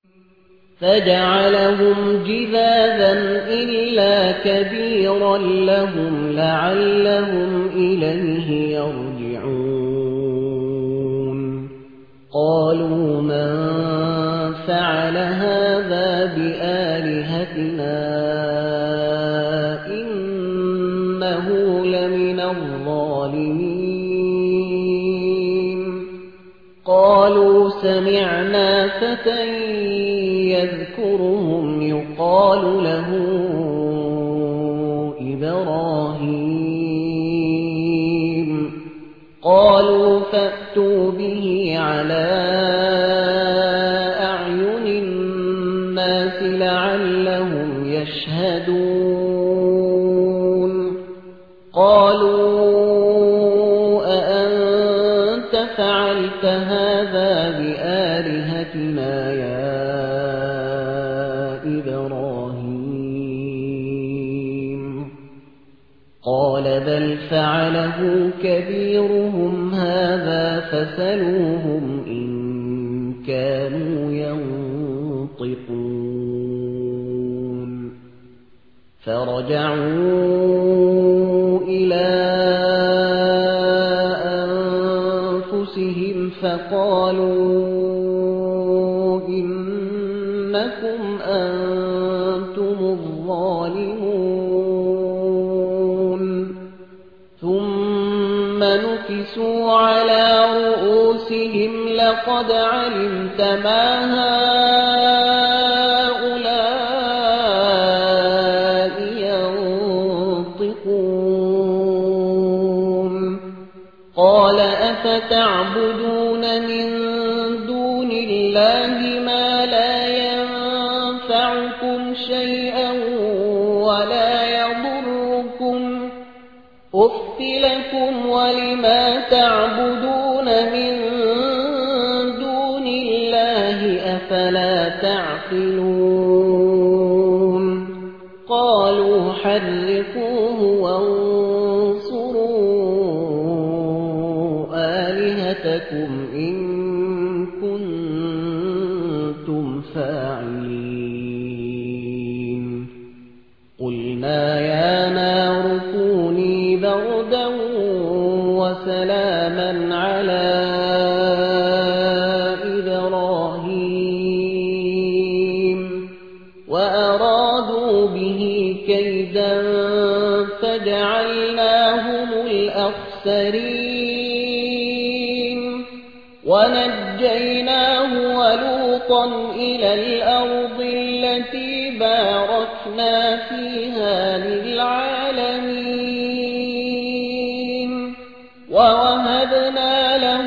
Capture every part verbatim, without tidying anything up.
فجعلهم جذاذا إلا كبيرا لهم لعلهم إليه يرجعون قالوا من فعل هذا بآلهتنا إنه لمن الظالمين قالوا سمعنا فتى يذكرهم يقال له إبراهيم قالوا فأتوا به على أعين الناس لعلهم يشهدون قالوا أأنت فعلت هذا بآلهتنا يا إبراهيم قال بل فعله كبيرهم هذا فسلوهم إن كانوا ينطقون فرجعوا إلى أنفسهم فقالوا إنكم أنتم الظالمون ثم نكسوا على رؤوسهم لقد علمت ما هؤلاء ينطقون قال أفتعبدون من دون الله ما لا ينفعكم شيئا ولا يضركم أف لكم ولما تعبدون من دون الله أفلا تعقلون قالوا حرقوه وانصروا آلهتكم إن كنتم فاعلين قلنا يا نار كوني بردا وسلاما على إبراهيم وأرادوا به كيدا فجعلناهم الأخسرين ونجيناه ولوطا إلى الأرض التي باركنا فيها للعالمين ووهبنا له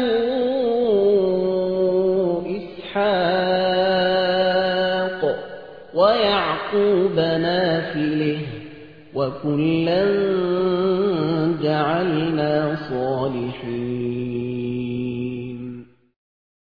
إسحاق ويعقوب نافله وكلا جعلنا صالحين